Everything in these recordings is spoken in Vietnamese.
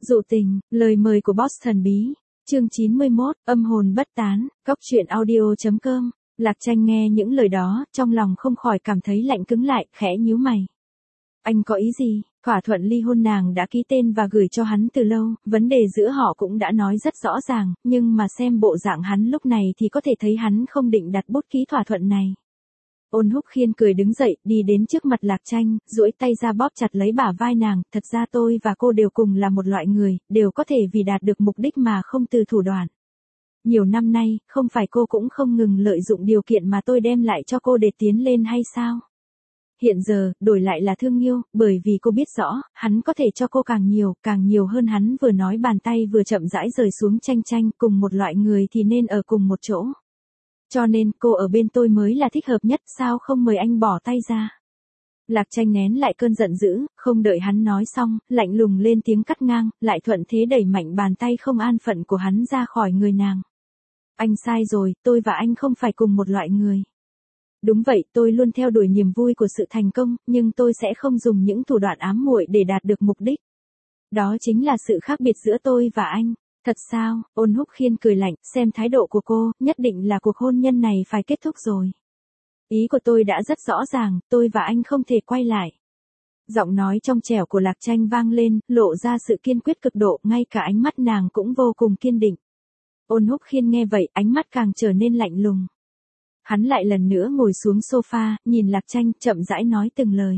Dụ tình, lời mời của boss thần bí. Chương 91, âm hồn bất tán, cóc truyện audio.com. Lạc Tranh nghe những lời đó, trong lòng không khỏi cảm thấy lạnh cứng lại, khẽ nhíu mày. Anh có ý gì? Thỏa thuận ly hôn nàng đã ký tên và gửi cho hắn từ lâu, vấn đề giữa họ cũng đã nói rất rõ ràng, nhưng mà xem bộ dạng hắn lúc này thì có thể thấy hắn không định đặt bút ký thỏa thuận này. Ôn Húc Khiên cười đứng dậy, đi đến trước mặt Lạc Tranh, duỗi tay ra bóp chặt lấy bả vai nàng, thật ra tôi và cô đều cùng là một loại người, đều có thể vì đạt được mục đích mà không từ thủ đoạn. Nhiều năm nay, không phải cô cũng không ngừng lợi dụng điều kiện mà tôi đem lại cho cô để tiến lên hay sao? Hiện giờ, đổi lại là thương yêu, bởi vì cô biết rõ, hắn có thể cho cô càng nhiều hơn hắn vừa nói bàn tay vừa chậm rãi rời xuống Tranh, cùng một loại người thì nên ở cùng một chỗ. Cho nên, cô ở bên tôi mới là thích hợp nhất, sao không mời anh bỏ tay ra? Lạc Tranh nén lại cơn giận dữ, không đợi hắn nói xong, lạnh lùng lên tiếng cắt ngang, lại thuận thế đẩy mạnh bàn tay không an phận của hắn ra khỏi người nàng. Anh sai rồi, tôi và anh không phải cùng một loại người. Đúng vậy, tôi luôn theo đuổi niềm vui của sự thành công, nhưng tôi sẽ không dùng những thủ đoạn ám muội để đạt được mục đích. Đó chính là sự khác biệt giữa tôi và anh. Thật sao? Ôn Húc Khiên cười lạnh, xem thái độ của cô, nhất định là cuộc hôn nhân này phải kết thúc rồi. Ý của tôi đã rất rõ ràng, tôi và anh không thể quay lại. Giọng nói trong trẻo của Lạc Tranh vang lên, lộ ra sự kiên quyết cực độ, ngay cả ánh mắt nàng cũng vô cùng kiên định. Ôn Húc Khiên nghe vậy, ánh mắt càng trở nên lạnh lùng. Hắn lại lần nữa ngồi xuống sofa, nhìn Lạc Tranh, chậm rãi nói từng lời.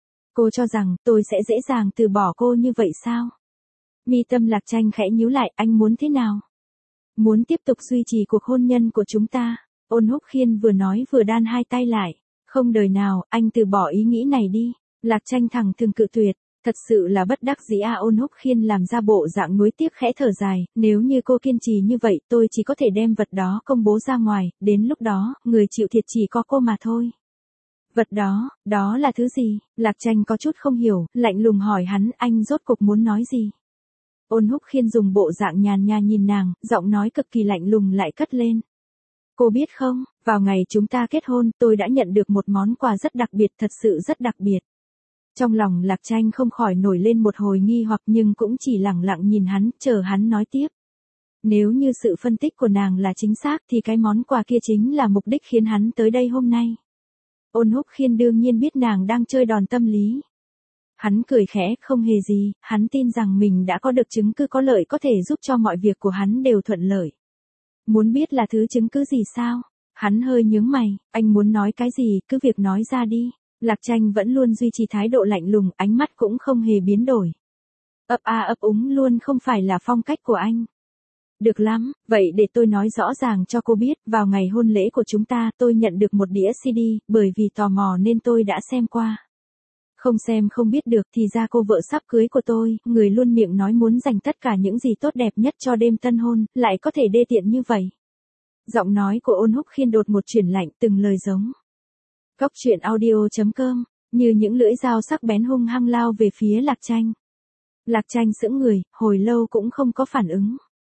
Cô cho rằng, tôi sẽ dễ dàng từ bỏ cô như vậy sao? Mi tâm Lạc Tranh khẽ nhíu lại, anh muốn thế nào? Muốn tiếp tục duy trì cuộc hôn nhân của chúng ta. Ôn Húc Khiên vừa nói vừa đan hai tay lại. Không đời nào, anh từ bỏ ý nghĩ này đi. Lạc Tranh thẳng thừng cự tuyệt. Thật sự là bất đắc dĩ à. Ôn Húc Khiên làm ra bộ dạng nuối tiếc khẽ thở dài. Nếu như cô kiên trì như vậy, tôi chỉ có thể đem vật đó công bố ra ngoài. Đến lúc đó, người chịu thiệt chỉ có cô mà thôi. Vật đó, đó là thứ gì? Lạc Tranh có chút không hiểu, lạnh lùng hỏi hắn, anh rốt cục muốn nói gì? Ôn Húc Khiên dùng bộ dạng nhàn nhạt nhìn nàng, giọng nói cực kỳ lạnh lùng lại cất lên. Cô biết không, vào ngày chúng ta kết hôn, tôi đã nhận được một món quà rất đặc biệt, thật sự rất đặc biệt. Trong lòng Lạc Tranh không khỏi nổi lên một hồi nghi hoặc nhưng cũng chỉ lẳng lặng nhìn hắn, chờ hắn nói tiếp. Nếu như sự phân tích của nàng là chính xác thì cái món quà kia chính là mục đích khiến hắn tới đây hôm nay. Ôn Húc Khiên đương nhiên biết nàng đang chơi đòn tâm lý. Hắn cười khẽ, không hề gì, hắn tin rằng mình đã có được chứng cứ có lợi có thể giúp cho mọi việc của hắn đều thuận lợi. Muốn biết là thứ chứng cứ gì sao? Hắn hơi nhướng mày, anh muốn nói cái gì, cứ việc nói ra đi. Lạc Tranh vẫn luôn duy trì thái độ lạnh lùng, ánh mắt cũng không hề biến đổi. Ấp a ấp úng luôn không phải là phong cách của anh. Được lắm, vậy để tôi nói rõ ràng cho cô biết, vào ngày hôn lễ của chúng ta tôi nhận được một đĩa CD, bởi vì tò mò nên tôi đã xem qua. Không xem không biết được thì ra cô vợ sắp cưới của tôi, người luôn miệng nói muốn dành tất cả những gì tốt đẹp nhất cho đêm tân hôn, lại có thể đê tiện như vậy. Giọng nói của Ôn Húc Khiên đột một chuyển lạnh, từng lời giống. Cóc truyện audio.com, như những lưỡi dao sắc bén hung hăng lao về phía Lạc Tranh. Lạc Tranh sững người, hồi lâu cũng không có phản ứng.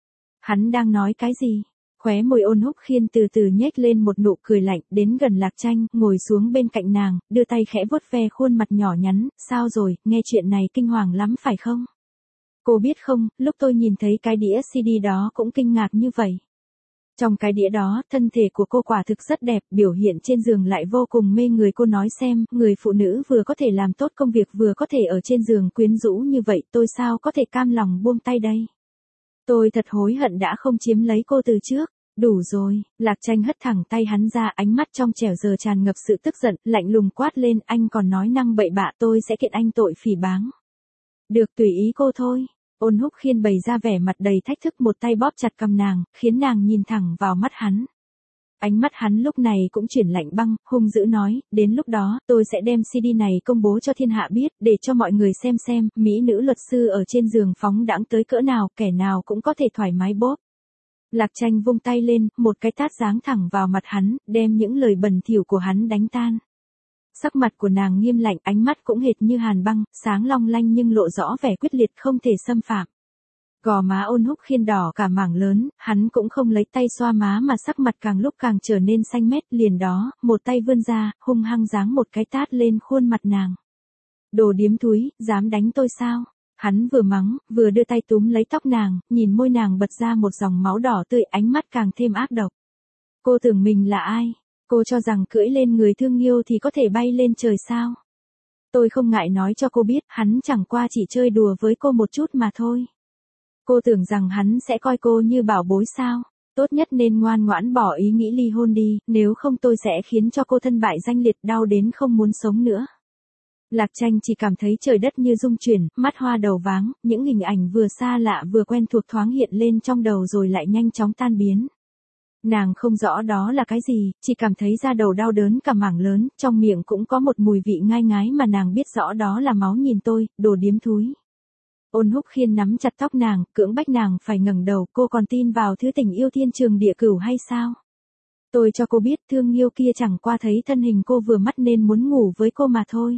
Hắn đang nói cái gì? Khóe môi Ôn Húc Khiên từ từ nhếch lên một nụ cười lạnh, đến gần Lạc Tranh, ngồi xuống bên cạnh nàng, đưa tay khẽ vuốt ve khuôn mặt nhỏ nhắn, sao rồi, nghe chuyện này kinh hoàng lắm phải không? Cô biết không, lúc tôi nhìn thấy cái đĩa CD đó cũng kinh ngạc như vậy. Trong cái đĩa đó, thân thể của cô quả thực rất đẹp, biểu hiện trên giường lại vô cùng mê người. Cô nói xem, người phụ nữ vừa có thể làm tốt công việc vừa có thể ở trên giường quyến rũ như vậy, tôi sao có thể cam lòng buông tay đây? Tôi thật hối hận đã không chiếm lấy cô từ trước. Đủ rồi, Lạc Tranh hất thẳng tay hắn ra, ánh mắt trong trẻo giờ tràn ngập sự tức giận, lạnh lùng quát lên, anh còn nói năng bậy bạ, tôi sẽ kiện anh tội phỉ báng. Được, tùy ý cô thôi. Ôn Húc Khiên bày ra vẻ mặt đầy thách thức, một tay bóp chặt cằm nàng, khiến nàng nhìn thẳng vào mắt hắn. Ánh mắt hắn lúc này cũng chuyển lạnh băng, hung dữ nói, đến lúc đó, tôi sẽ đem CD này công bố cho thiên hạ biết, để cho mọi người xem, mỹ nữ luật sư ở trên giường phóng đãng tới cỡ nào, kẻ nào cũng có thể thoải mái bóp. Lạc Tranh vung tay lên, một cái tát giáng thẳng vào mặt hắn, đem những lời bẩn thỉu của hắn đánh tan. Sắc mặt của nàng nghiêm lạnh, ánh mắt cũng hệt như hàn băng, sáng long lanh nhưng lộ rõ vẻ quyết liệt không thể xâm phạm. Gò má Ôn Húc Khiên đỏ cả mảng lớn, hắn cũng không lấy tay xoa má mà sắc mặt càng lúc càng trở nên xanh mét, liền đó, một tay vươn ra, hung hăng giáng một cái tát lên khuôn mặt nàng. Đồ điếm thúi, dám đánh tôi sao? Hắn vừa mắng, vừa đưa tay túm lấy tóc nàng, nhìn môi nàng bật ra một dòng máu đỏ tươi, ánh mắt càng thêm ác độc. Cô tưởng mình là ai? Cô cho rằng cưỡi lên người thương yêu thì có thể bay lên trời sao? Tôi không ngại nói cho cô biết, hắn chẳng qua chỉ chơi đùa với cô một chút mà thôi. Cô tưởng rằng hắn sẽ coi cô như bảo bối sao? Tốt nhất nên ngoan ngoãn bỏ ý nghĩ ly hôn đi, nếu không tôi sẽ khiến cho cô thân bại danh liệt, đau đến không muốn sống nữa. Lạc Tranh chỉ cảm thấy trời đất như rung chuyển, mắt hoa đầu váng, những hình ảnh vừa xa lạ vừa quen thuộc thoáng hiện lên trong đầu rồi lại nhanh chóng tan biến. Nàng không rõ đó là cái gì, chỉ cảm thấy da đầu đau đớn cả mảng lớn, trong miệng cũng có một mùi vị ngai ngái mà nàng biết rõ đó là máu. Nhìn tôi, đồ điếm thúi. Ôn Húc Khiên nắm chặt tóc nàng, cưỡng bách nàng phải ngẩng đầu, cô còn tin vào thứ tình yêu thiên trường địa cửu hay sao? Tôi cho cô biết thương yêu kia chẳng qua thấy thân hình cô vừa mắt nên muốn ngủ với cô mà thôi.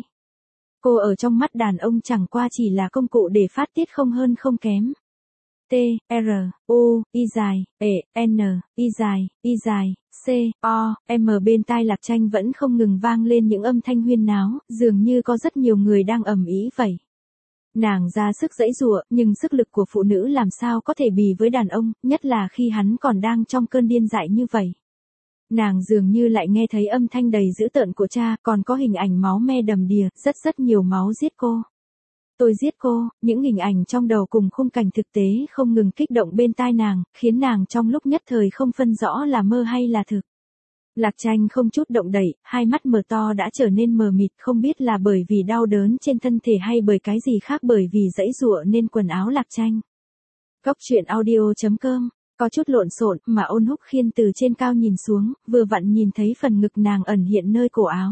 Cô ở trong mắt đàn ông chẳng qua chỉ là công cụ để phát tiết không hơn không kém. T, R, U, I dài, E, N, I dài, C, O, M. Bên tai Lạc Tranh vẫn không ngừng vang lên những âm thanh huyên náo, dường như có rất nhiều người đang ầm ĩ vậy. Nàng ra sức giãy giụa, nhưng sức lực của phụ nữ làm sao có thể bì với đàn ông, nhất là khi hắn còn đang trong cơn điên dại như vậy. Nàng dường như lại nghe thấy âm thanh đầy dữ tợn của cha, còn có hình ảnh máu me đầm đìa, rất nhiều máu giết cô. Tôi giết cô, những hình ảnh trong đầu cùng khung cảnh thực tế không ngừng kích động bên tai nàng, khiến nàng trong lúc nhất thời không phân rõ là mơ hay là thực. Lạc Tranh không chút động đậy, hai mắt mở to đã trở nên mờ mịt, không biết là bởi vì đau đớn trên thân thể hay bởi cái gì khác, bởi vì giãy giụa nên quần áo Lạc Tranh. Góc truyện audio.com. Có chút lộn xộn mà Ôn Húc Khiên từ trên cao nhìn xuống, vừa vặn nhìn thấy phần ngực nàng ẩn hiện nơi cổ áo.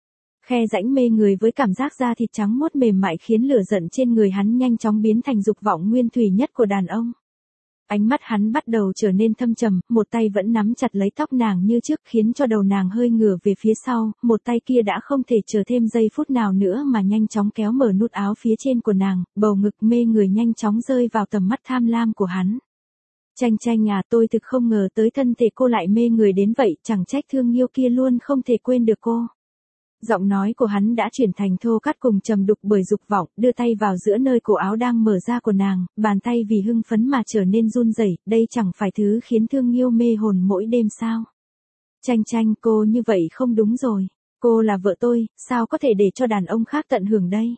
Khe rãnh mê người với cảm giác da thịt trắng muốt mềm mại khiến lửa giận trên người hắn nhanh chóng biến thành dục vọng nguyên thủy nhất của đàn ông. Ánh mắt hắn bắt đầu trở nên thâm trầm, một tay vẫn nắm chặt lấy tóc nàng như trước khiến cho đầu nàng hơi ngửa về phía sau, một tay kia đã không thể chờ thêm giây phút nào nữa mà nhanh chóng kéo mở nút áo phía trên của nàng, bầu ngực mê người nhanh chóng rơi vào tầm mắt tham lam của hắn. Tranh à, tôi thực không ngờ tới thân thể cô lại mê người đến vậy, chẳng trách thương yêu kia luôn không thể quên được cô. Giọng nói của hắn đã chuyển thành thô cắt cùng trầm đục bởi dục vọng, đưa tay vào giữa nơi cổ áo đang mở ra của nàng, bàn tay vì hưng phấn mà trở nên run rẩy, đây chẳng phải thứ khiến thương yêu mê hồn mỗi đêm sao? Tranh, cô như vậy không đúng rồi, cô là vợ tôi, sao có thể để cho đàn ông khác tận hưởng đây?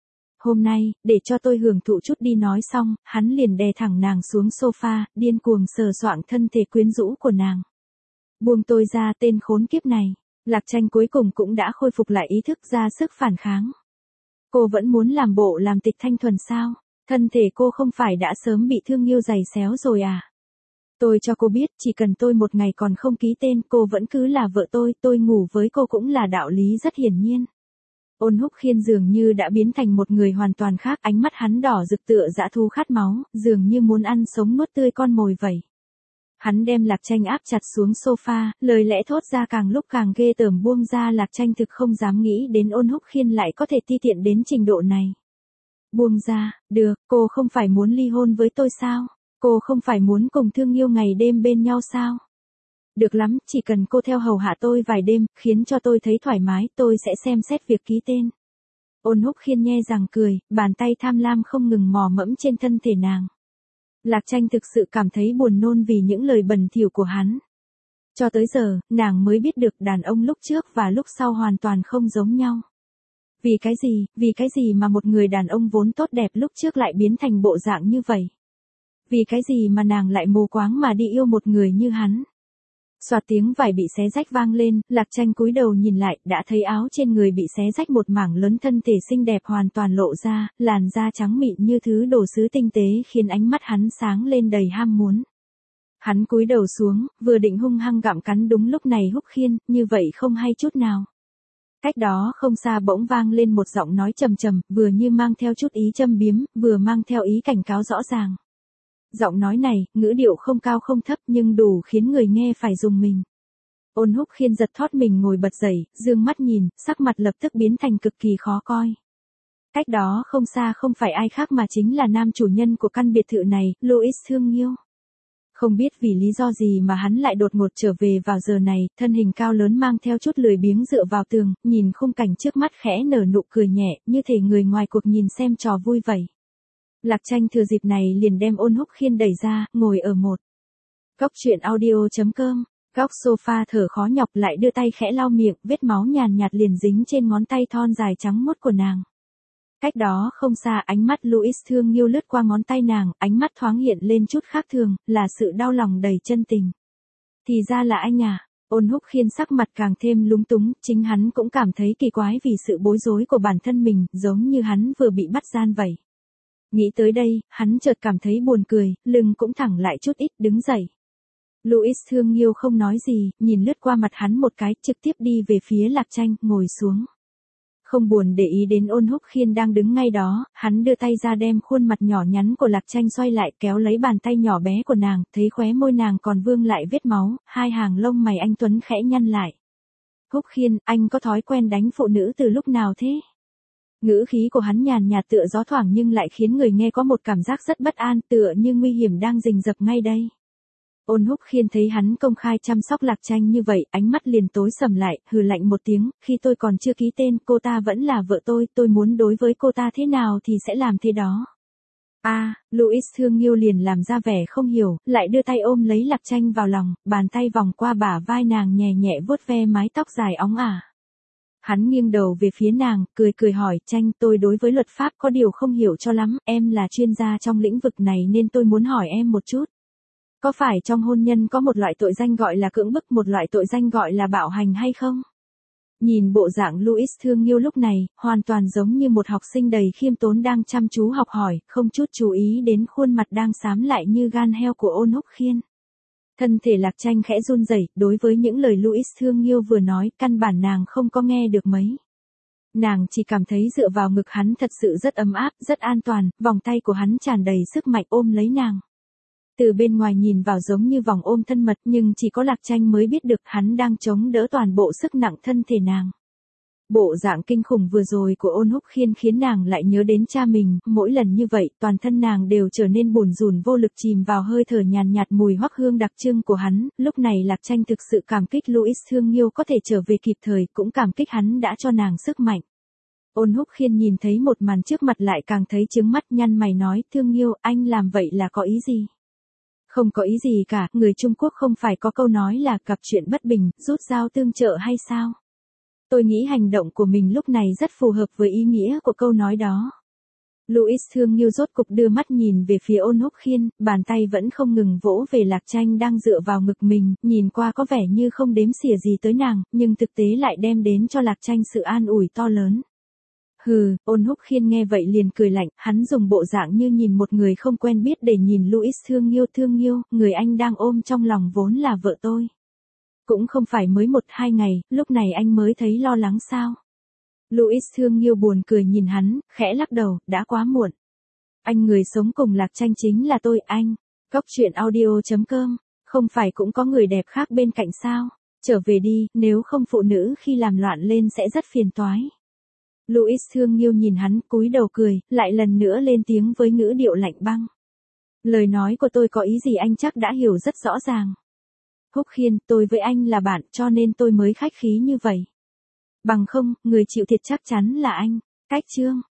Hôm nay, để cho tôi hưởng thụ chút đi. Nói xong, hắn liền đè thẳng nàng xuống sofa, điên cuồng sờ soạng thân thể quyến rũ của nàng. Buông tôi ra, tên khốn kiếp này. Lạc Tranh cuối cùng cũng đã khôi phục lại ý thức, ra sức phản kháng. Cô vẫn muốn làm bộ làm tịch thanh thuần sao? Thân thể cô không phải đã sớm bị thương yêu giày xéo rồi à? Tôi cho cô biết, chỉ cần tôi một ngày còn không ký tên, cô vẫn cứ là vợ tôi ngủ với cô cũng là đạo lý rất hiển nhiên. Ôn Húc Khiên dường như đã biến thành một người hoàn toàn khác, ánh mắt hắn đỏ rực tựa dã thú khát máu, dường như muốn ăn sống nuốt tươi con mồi vậy. Hắn đem Lạc Tranh áp chặt xuống sofa, lời lẽ thốt ra càng lúc càng ghê tởm. Buông ra. Lạc Tranh thực không dám nghĩ đến Ôn Húc Khiên lại có thể ti tiện đến trình độ này. Buông ra, được, cô không phải muốn ly hôn với tôi sao? Cô không phải muốn cùng thương yêu ngày đêm bên nhau sao? Được lắm, chỉ cần cô theo hầu hạ tôi vài đêm, khiến cho tôi thấy thoải mái, tôi sẽ xem xét việc ký tên. Ôn Húc Khiên nhe răng cười, bàn tay tham lam không ngừng mò mẫm trên thân thể nàng. Lạc Tranh thực sự cảm thấy buồn nôn vì những lời bẩn thỉu của hắn. Cho tới giờ, nàng mới biết được đàn ông lúc trước và lúc sau hoàn toàn không giống nhau. Vì cái gì mà một người đàn ông vốn tốt đẹp lúc trước lại biến thành bộ dạng như vậy? Vì cái gì mà nàng lại mù quáng mà đi yêu một người như hắn? Xoạt tiếng vải bị xé rách vang lên, Lạc Tranh cúi đầu nhìn lại, đã thấy áo trên người bị xé rách một mảng lớn, thân thể xinh đẹp hoàn toàn lộ ra, làn da trắng mịn như thứ đồ sứ tinh tế khiến ánh mắt hắn sáng lên đầy ham muốn. Hắn cúi đầu xuống, vừa định hung hăng gặm cắn, đúng lúc này Húc Khiên, như vậy không hay chút nào. Cách đó không xa bỗng vang lên một giọng nói trầm trầm, vừa như mang theo chút ý châm biếm, vừa mang theo ý cảnh cáo rõ ràng. Giọng nói này, ngữ điệu không cao không thấp nhưng đủ khiến người nghe phải rùng mình. Ôn Húc Khiên giật thót mình ngồi bật dậy, dương mắt nhìn, sắc mặt lập tức biến thành cực kỳ khó coi. Cách đó không xa không phải ai khác mà chính là nam chủ nhân của căn biệt thự này, Louis thương yêu. Không biết vì lý do gì mà hắn lại đột ngột trở về vào giờ này, thân hình cao lớn mang theo chút lười biếng dựa vào tường, nhìn khung cảnh trước mắt khẽ nở nụ cười nhẹ, như thể người ngoài cuộc nhìn xem trò vui vậy. Lạc Tranh thừa dịp này liền đem Ôn Húc Khiên đẩy ra, ngồi ở một góc truyện audio.com, góc sofa thở khó nhọc lại đưa tay khẽ lau miệng, vết máu nhàn nhạt liền dính trên ngón tay thon dài trắng muốt của nàng. Cách đó không xa ánh mắt Louis thương yêu lướt qua ngón tay nàng, ánh mắt thoáng hiện lên chút khác thường, là sự đau lòng đầy chân tình. Thì ra là anh à. Ôn Húc Khiên sắc mặt càng thêm lúng túng, chính hắn cũng cảm thấy kỳ quái vì sự bối rối của bản thân mình, giống như hắn vừa bị bắt gian vậy. Nghĩ tới đây, hắn chợt cảm thấy buồn cười, lưng cũng thẳng lại chút ít, đứng dậy. Louis thương yêu không nói gì, nhìn lướt qua mặt hắn một cái, trực tiếp đi về phía Lạc Tranh, ngồi xuống. Không buồn để ý đến Ôn Húc Khiên đang đứng ngay đó, hắn đưa tay ra đem khuôn mặt nhỏ nhắn của Lạc Tranh xoay lại, kéo lấy bàn tay nhỏ bé của nàng, thấy khóe môi nàng còn vương lại vết máu, hai hàng lông mày anh tuấn khẽ nhăn lại. Húc Khiên, anh có thói quen đánh phụ nữ từ lúc nào thế? Ngữ khí của hắn nhàn nhạt tựa gió thoảng nhưng lại khiến người nghe có một cảm giác rất bất an, tựa như nguy hiểm đang rình rập ngay đây. Ôn Húc Khiên thấy hắn công khai chăm sóc Lạc Tranh như vậy, ánh mắt liền tối sầm lại, hừ lạnh một tiếng, khi tôi còn chưa ký tên, cô ta vẫn là vợ tôi muốn đối với cô ta thế nào thì sẽ làm thế đó. Louis thương yêu liền làm ra vẻ không hiểu, lại đưa tay ôm lấy Lạc Tranh vào lòng, bàn tay vòng qua bả vai nàng nhẹ nhẹ vuốt ve mái tóc dài óng ả. Hắn nghiêng đầu về phía nàng, cười hỏi, Tranh, tôi đối với luật pháp có điều không hiểu cho lắm, em là chuyên gia trong lĩnh vực này nên tôi muốn hỏi em một chút. Có phải trong hôn nhân có một loại tội danh gọi là cưỡng bức, một loại tội danh gọi là bạo hành hay không? Nhìn bộ dạng Louis thương yêu lúc này, hoàn toàn giống như một học sinh đầy khiêm tốn đang chăm chú học hỏi, không chút chú ý đến khuôn mặt đang xám lại như gan heo của Ôn Húc Khiên. Thân thể Lạc Tranh khẽ run rẩy, đối với những lời Louis thương yêu vừa nói, căn bản nàng không có nghe được mấy. Nàng chỉ cảm thấy dựa vào ngực hắn thật sự rất ấm áp, rất an toàn, vòng tay của hắn tràn đầy sức mạnh ôm lấy nàng. Từ bên ngoài nhìn vào giống như vòng ôm thân mật nhưng chỉ có Lạc Tranh mới biết được hắn đang chống đỡ toàn bộ sức nặng thân thể nàng. Bộ dạng kinh khủng vừa rồi của Ôn Húc Khiên khiến nàng lại nhớ đến cha mình, mỗi lần như vậy toàn thân nàng đều trở nên bủn rủn vô lực chìm vào hơi thở nhàn nhạt mùi hoắc hương đặc trưng của hắn, lúc này Lạc Tranh thực sự cảm kích Louis thương yêu có thể trở về kịp thời, cũng cảm kích hắn đã cho nàng sức mạnh. Ôn Húc Khiên nhìn thấy một màn trước mặt lại càng thấy chướng mắt, nhăn mày nói, thương yêu, anh làm vậy là có ý gì? Không có ý gì cả, người Trung Quốc không phải có câu nói là gặp chuyện bất bình, rút dao tương trợ hay sao? Tôi nghĩ hành động của mình lúc này rất phù hợp với ý nghĩa của câu nói đó. Louis thương yêu rốt cục đưa mắt nhìn về phía Ôn Húc Khiên, bàn tay vẫn không ngừng vỗ về Lạc Tranh đang dựa vào ngực mình, nhìn qua có vẻ như không đếm xỉa gì tới nàng, nhưng thực tế lại đem đến cho Lạc Tranh sự an ủi to lớn. Hừ, Ôn Húc Khiên nghe vậy liền cười lạnh, hắn dùng bộ dạng như nhìn một người không quen biết để nhìn Louis thương yêu, người anh đang ôm trong lòng vốn là vợ tôi. Cũng không phải mới 1-2 ngày, lúc này anh mới thấy lo lắng sao? Louis thương yêu buồn cười nhìn hắn, khẽ lắc đầu, đã quá muộn. Anh người sống cùng Lạc Tranh chính là tôi, anh. Góc truyện audio.com, không phải cũng có người đẹp khác bên cạnh sao? Trở về đi, nếu không phụ nữ khi làm loạn lên sẽ rất phiền toái. Louis thương yêu nhìn hắn, cúi đầu cười, lại lần nữa lên tiếng với ngữ điệu lạnh băng. Lời nói của tôi có ý gì anh chắc đã hiểu rất rõ ràng. Húc Khiên, tôi với anh là bạn cho nên tôi mới khách khí như vậy. Bằng không, người chịu thiệt chắc chắn là anh. Cách chương.